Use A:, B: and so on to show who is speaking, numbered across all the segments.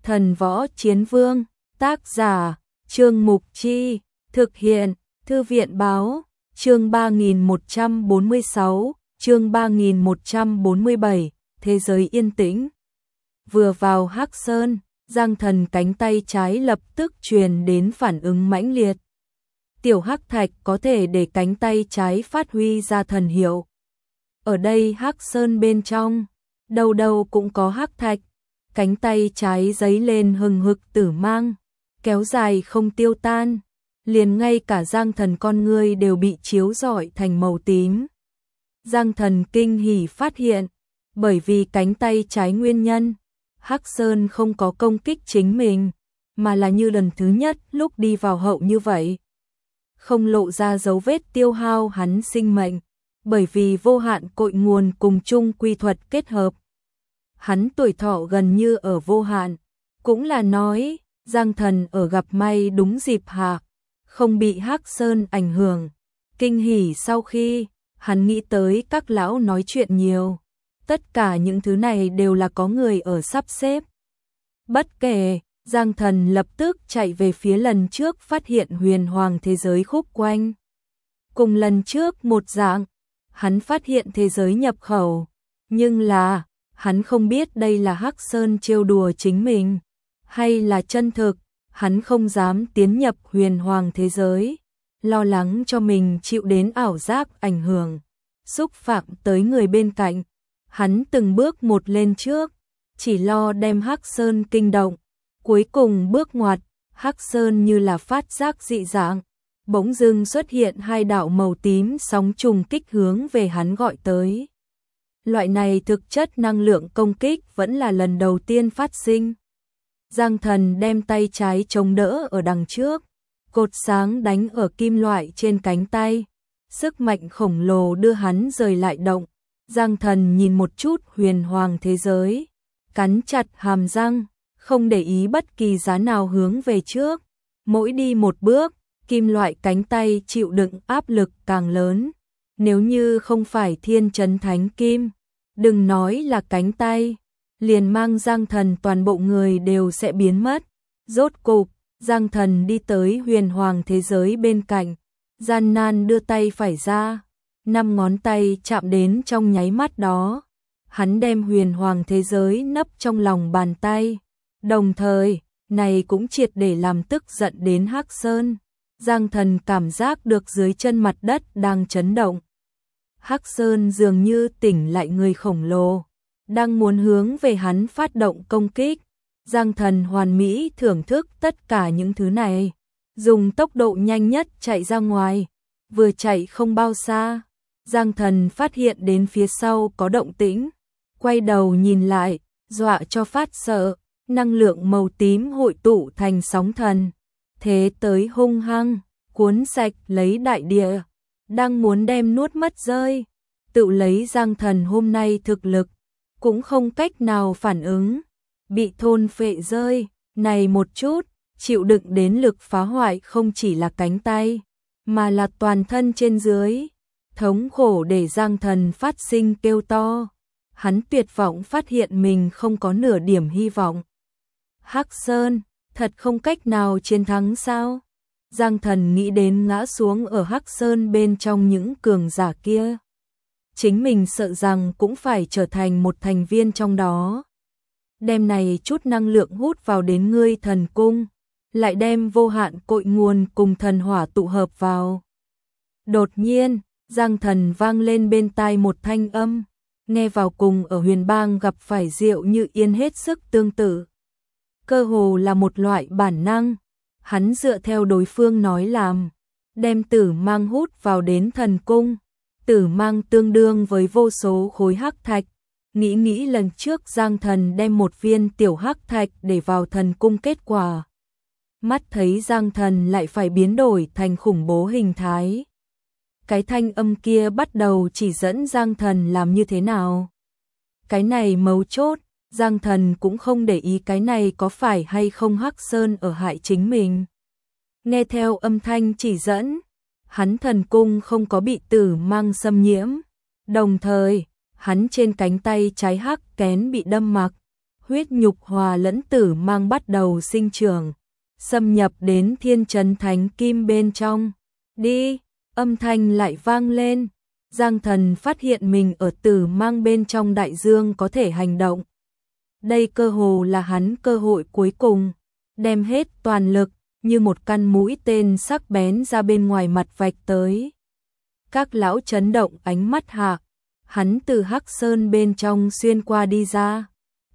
A: Thần võ chiến vương, tác giả, Trương Mục Chi, thực hiện, Thư viện báo, chương 3146, chương 3147, thế giới yên tĩnh. Vừa vào Hắc Sơn, Giang Thần cánh tay trái lập tức truyền đến phản ứng mãnh liệt. Tiểu Hắc Thạch có thể để cánh tay trái phát huy ra thần hiệu. Ở đây Hắc Sơn bên trong, đâu đâu cũng có hắc thạch, cánh tay trái giấy lên hừng hực tử mang, kéo dài không tiêu tan, liền ngay cả Giang Thần con ngươi đều bị chiếu rọi thành màu tím. Giang Thần kinh hỉ phát hiện, bởi vì cánh tay trái nguyên nhân, Hắc Sơn không có công kích chính mình, mà là như lần thứ nhất lúc đi vào hậu như vậy. Không lộ ra dấu vết tiêu hao hắn sinh mệnh, bởi vì vô hạn cội nguồn cùng chung quy thuật kết hợp. Hắn tuổi thọ gần như ở vô hạn, cũng là nói, Giang Thần ở gặp may đúng dịp hạ, không bị Hắc Sơn ảnh hưởng. Kinh hỉ sau khi, hắn nghĩ tới các lão nói chuyện nhiều. Tất cả những thứ này đều là có người ở sắp xếp. Bất kể, Giang Thần lập tức chạy về phía lần trước phát hiện huyền hoàng thế giới khúc quanh. Cùng lần trước một dạng, hắn phát hiện thế giới nhập khẩu, nhưng là, hắn không biết đây là Hắc Sơn trêu đùa chính mình, hay là chân thực, hắn không dám tiến nhập huyền hoàng thế giới, lo lắng cho mình chịu đến ảo giác ảnh hưởng, xúc phạm tới người bên cạnh. Hắn từng bước một lên trước, chỉ lo đem Hắc Sơn kinh động, cuối cùng bước ngoặt, Hắc Sơn như là phát giác dị dạng, bỗng dưng xuất hiện hai đạo màu tím sóng trùng kích hướng về hắn gọi tới. Loại này thực chất năng lượng công kích vẫn là lần đầu tiên phát sinh. Giang Thần đem tay trái chống đỡ ở đằng trước, cột sáng đánh ở kim loại trên cánh tay, sức mạnh khổng lồ đưa hắn rời lại động. Giang Thần nhìn một chút huyền hoàng thế giới, cắn chặt hàm răng, không để ý bất kỳ giá nào hướng về trước. Mỗi đi một bước, kim loại cánh tay chịu đựng áp lực càng lớn. Nếu như không phải thiên trấn thánh kim, đừng nói là cánh tay, liền mang Giang Thần toàn bộ người đều sẽ biến mất. Rốt cục, Giang Thần đi tới huyền hoàng thế giới bên cạnh, gian nan đưa tay phải ra. 5 ngón tay chạm đến trong nháy mắt đó, hắn đem huyền hoàng thế giới nấp trong lòng bàn tay. Đồng thời, này cũng triệt để làm tức giận đến Hắc Sơn. Giang Thần cảm giác được dưới chân mặt đất đang chấn động. Hắc Sơn dường như tỉnh lại người khổng lồ, đang muốn hướng về hắn phát động công kích. Giang Thần hoàn mỹ thưởng thức tất cả những thứ này, dùng tốc độ nhanh nhất chạy ra ngoài. Vừa chạy không bao xa, Giang Thần phát hiện đến phía sau có động tĩnh, quay đầu nhìn lại, dọa cho phát sợ, năng lượng màu tím hội tụ thành sóng thần, thế tới hung hăng, cuốn sạch lấy đại địa, đang muốn đem nuốt mất rơi. Tự lấy Giang Thần hôm nay thực lực, cũng không cách nào phản ứng, bị thôn phệ rơi, này một chút, chịu đựng đến lực phá hoại không chỉ là cánh tay, mà là toàn thân trên dưới. Thống khổ để Giang Thần phát sinh kêu to, hắn tuyệt vọng phát hiện mình không có nửa điểm hy vọng. Hắc Sơn, thật không cách nào chiến thắng sao? Giang Thần nghĩ đến ngã xuống ở Hắc Sơn bên trong những cường giả kia. Chính mình sợ rằng cũng phải trở thành một thành viên trong đó. Đem này chút năng lượng hút vào đến ngươi thần cung, lại đem vô hạn cội nguồn cùng thần hỏa tụ hợp vào. Đột nhiên, Giang Thần vang lên bên tai một thanh âm, nghe vào cùng ở huyền bang gặp phải Diệu Như Yên hết sức tương tự. Cơ hồ là một loại bản năng, hắn dựa theo đối phương nói làm, đem tử mang hút vào đến thần cung. Tử mang tương đương với vô số khối hắc thạch. Nghĩ lần trước Giang Thần đem một viên tiểu hắc thạch để vào thần cung kết quả. Mắt thấy Giang Thần lại phải biến đổi thành khủng bố hình thái. Cái thanh âm kia bắt đầu chỉ dẫn Giang Thần làm như thế nào. Cái này mấu chốt, Giang Thần cũng không để ý cái này có phải hay không Hắc Sơn ở hại chính mình. Nghe theo âm thanh chỉ dẫn, hắn thần cung không có bị tử mang xâm nhiễm. Đồng thời, hắn trên cánh tay trái hắc kén bị đâm mặc, huyết nhục hòa lẫn tử mang bắt đầu sinh trưởng, xâm nhập đến Thiên Trấn Thánh Kim bên trong. Đi, âm thanh lại vang lên. Giang Thần phát hiện mình ở tử mang bên trong đại dương có thể hành động. Đây cơ hồ là hắn cơ hội cuối cùng, đem hết toàn lực, như một căn mũi tên sắc bén ra bên ngoài mặt vạch tới. Các lão chấn động ánh mắt hạ, hắn từ Hắc Sơn bên trong xuyên qua đi ra.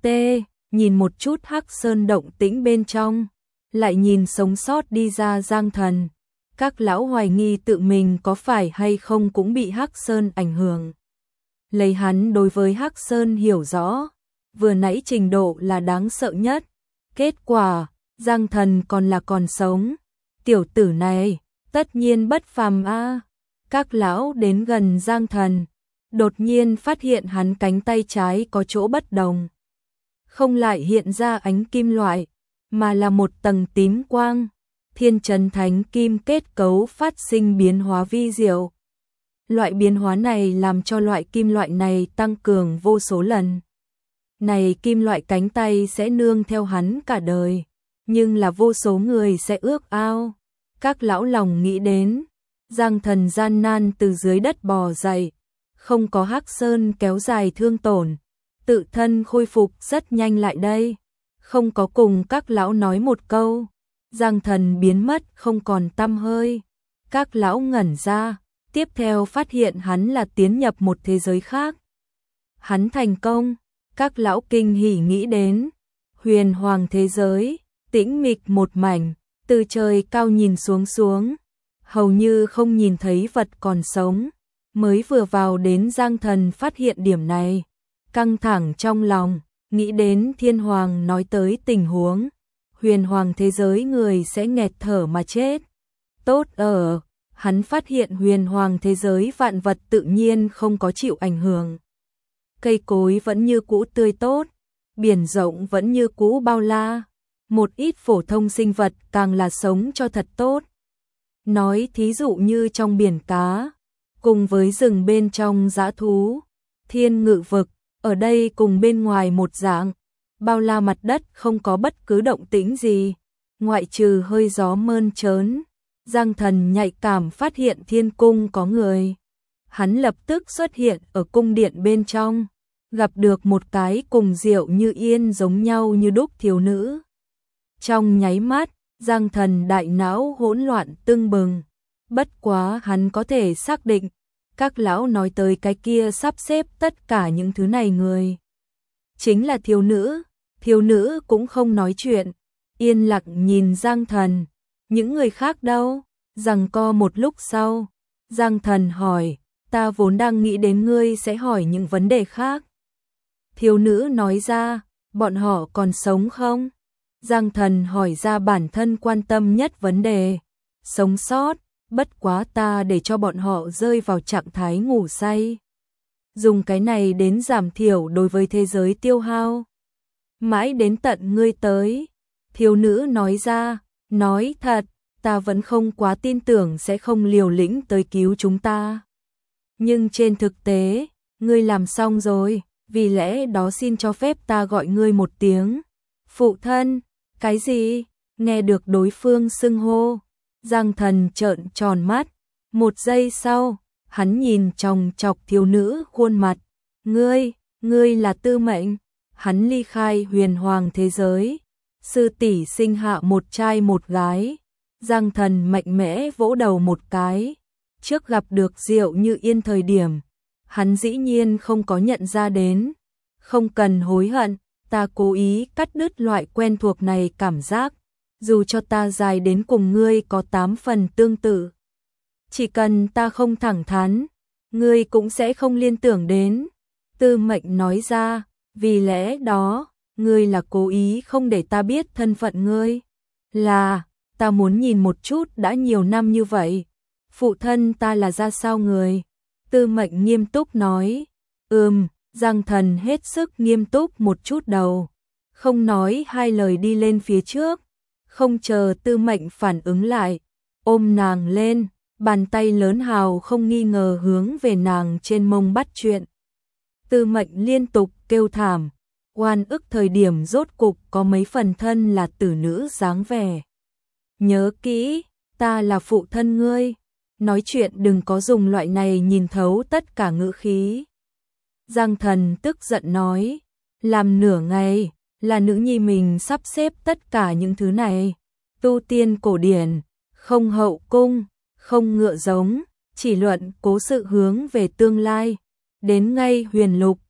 A: Nhìn một chút Hắc Sơn động tĩnh bên trong, lại nhìn sống sót đi ra Giang Thần. Các lão hoài nghi tự mình có phải hay không cũng bị Hắc Sơn ảnh hưởng. Lấy hắn đối với Hắc Sơn hiểu rõ, vừa nãy trình độ là đáng sợ nhất. Kết quả, Giang Thần còn sống. Tiểu tử này, tất nhiên bất phàm a. Các lão đến gần Giang Thần, đột nhiên phát hiện hắn cánh tay trái có chỗ bất đồng. Không lại hiện ra ánh kim loại, mà là một tầng tím quang. Thiên Trấn Thánh Kim kết cấu phát sinh biến hóa vi diệu. Loại biến hóa này làm cho loại kim loại này tăng cường vô số lần. Này kim loại cánh tay sẽ nương theo hắn cả đời, nhưng là vô số người sẽ ước ao. Các lão lòng nghĩ đến, Giang Thần gian nan từ dưới đất bò dậy, không có Hắc Sơn kéo dài thương tổn, tự thân khôi phục rất nhanh lại đây, không có cùng các lão nói một câu. Giang Thần biến mất không còn tăm hơi. Các lão ngẩn ra, tiếp theo phát hiện hắn là tiến nhập một thế giới khác. Hắn thành công, các lão kinh hỉ nghĩ đến. Huyền hoàng thế giới, tĩnh mịch một mảnh, từ trời cao nhìn xuống, hầu như không nhìn thấy vật còn sống. Mới vừa vào đến Giang Thần phát hiện điểm này, căng thẳng trong lòng, nghĩ đến Thiên Hoàng nói tới tình huống. Huyền hoàng thế giới người sẽ nghẹt thở mà chết. Tốt ở, hắn phát hiện huyền hoàng thế giới vạn vật tự nhiên không có chịu ảnh hưởng. Cây cối vẫn như cũ tươi tốt, biển rộng vẫn như cũ bao la, một ít phổ thông sinh vật càng là sống cho thật tốt. Nói thí dụ như trong biển cá, cùng với rừng bên trong dã thú, thiên ngự vực, ở đây cùng bên ngoài một dạng. Bao la mặt đất không có bất cứ động tĩnh gì, ngoại trừ hơi gió mơn trớn. Giang Thần nhạy cảm phát hiện thiên cung có người. Hắn lập tức xuất hiện ở cung điện bên trong, gặp được một cái cùng Diệu Như Yên giống nhau như đúc thiếu nữ. Trong nháy mắt, Giang Thần đại não hỗn loạn tưng bừng. Bất quá hắn có thể xác định, các lão nói tới cái kia sắp xếp tất cả những thứ này người chính là thiếu nữ. Thiếu nữ cũng không nói chuyện, yên lặng nhìn Giang Thần. Những người khác đâu? Giằng co một lúc sau, Giang Thần hỏi, ta vốn đang nghĩ đến ngươi sẽ hỏi những vấn đề khác. Thiếu nữ nói ra, bọn họ còn sống không? Giang Thần hỏi ra bản thân quan tâm nhất vấn đề. Sống sót, bất quá ta để cho bọn họ rơi vào trạng thái ngủ say. Dùng cái này đến giảm thiểu đối với thế giới tiêu hao. Mãi đến tận ngươi tới, thiếu nữ nói ra, nói thật, ta vẫn không quá tin tưởng sẽ không liều lĩnh tới cứu chúng ta. Nhưng trên thực tế, ngươi làm xong rồi, vì lẽ đó xin cho phép ta gọi ngươi một tiếng. Phụ thân, cái gì? Nghe được đối phương xưng hô, Giang Thần trợn tròn mắt. Một giây sau, hắn nhìn chòng chọc thiếu nữ khuôn mặt. Ngươi là Tư Mệnh. Hắn ly khai huyền hoàng thế giới, sư tỷ sinh hạ một trai một gái. Giang Thần mạnh mẽ vỗ đầu một cái. Trước gặp được Diệu Như Yên thời điểm, hắn dĩ nhiên không có nhận ra đến. Không cần hối hận, ta cố ý cắt đứt loại quen thuộc này cảm giác. Dù cho ta dài đến cùng ngươi có 8 phần tương tự, chỉ cần ta không thẳng thắn, ngươi cũng sẽ không liên tưởng đến. Tư Mệnh nói ra, vì lẽ đó, ngươi là cố ý không để ta biết thân phận ngươi. Là, ta muốn nhìn một chút đã nhiều năm như vậy, phụ thân ta là ra sao người. Tư Mệnh nghiêm túc nói. Giang Thần hết sức nghiêm túc một chút đầu, không nói hai lời đi lên phía trước. Không chờ Tư Mệnh phản ứng lại, ôm nàng lên, bàn tay lớn hào không nghi ngờ hướng về nàng trên mông bắt chuyện. Tư Mệnh liên tục kêu thảm, oan ức thời điểm rốt cục có mấy phần thân là tử nữ dáng vẻ. Nhớ kỹ, ta là phụ thân ngươi, nói chuyện đừng có dùng loại này nhìn thấu tất cả ngữ khí. Giang Thần tức giận nói, làm nửa ngày, là nữ nhi mình sắp xếp tất cả những thứ này. Tu tiên cổ điển, không hậu cung, không ngựa giống, chỉ luận cố sự hướng về tương lai. Đến ngay huyền lục,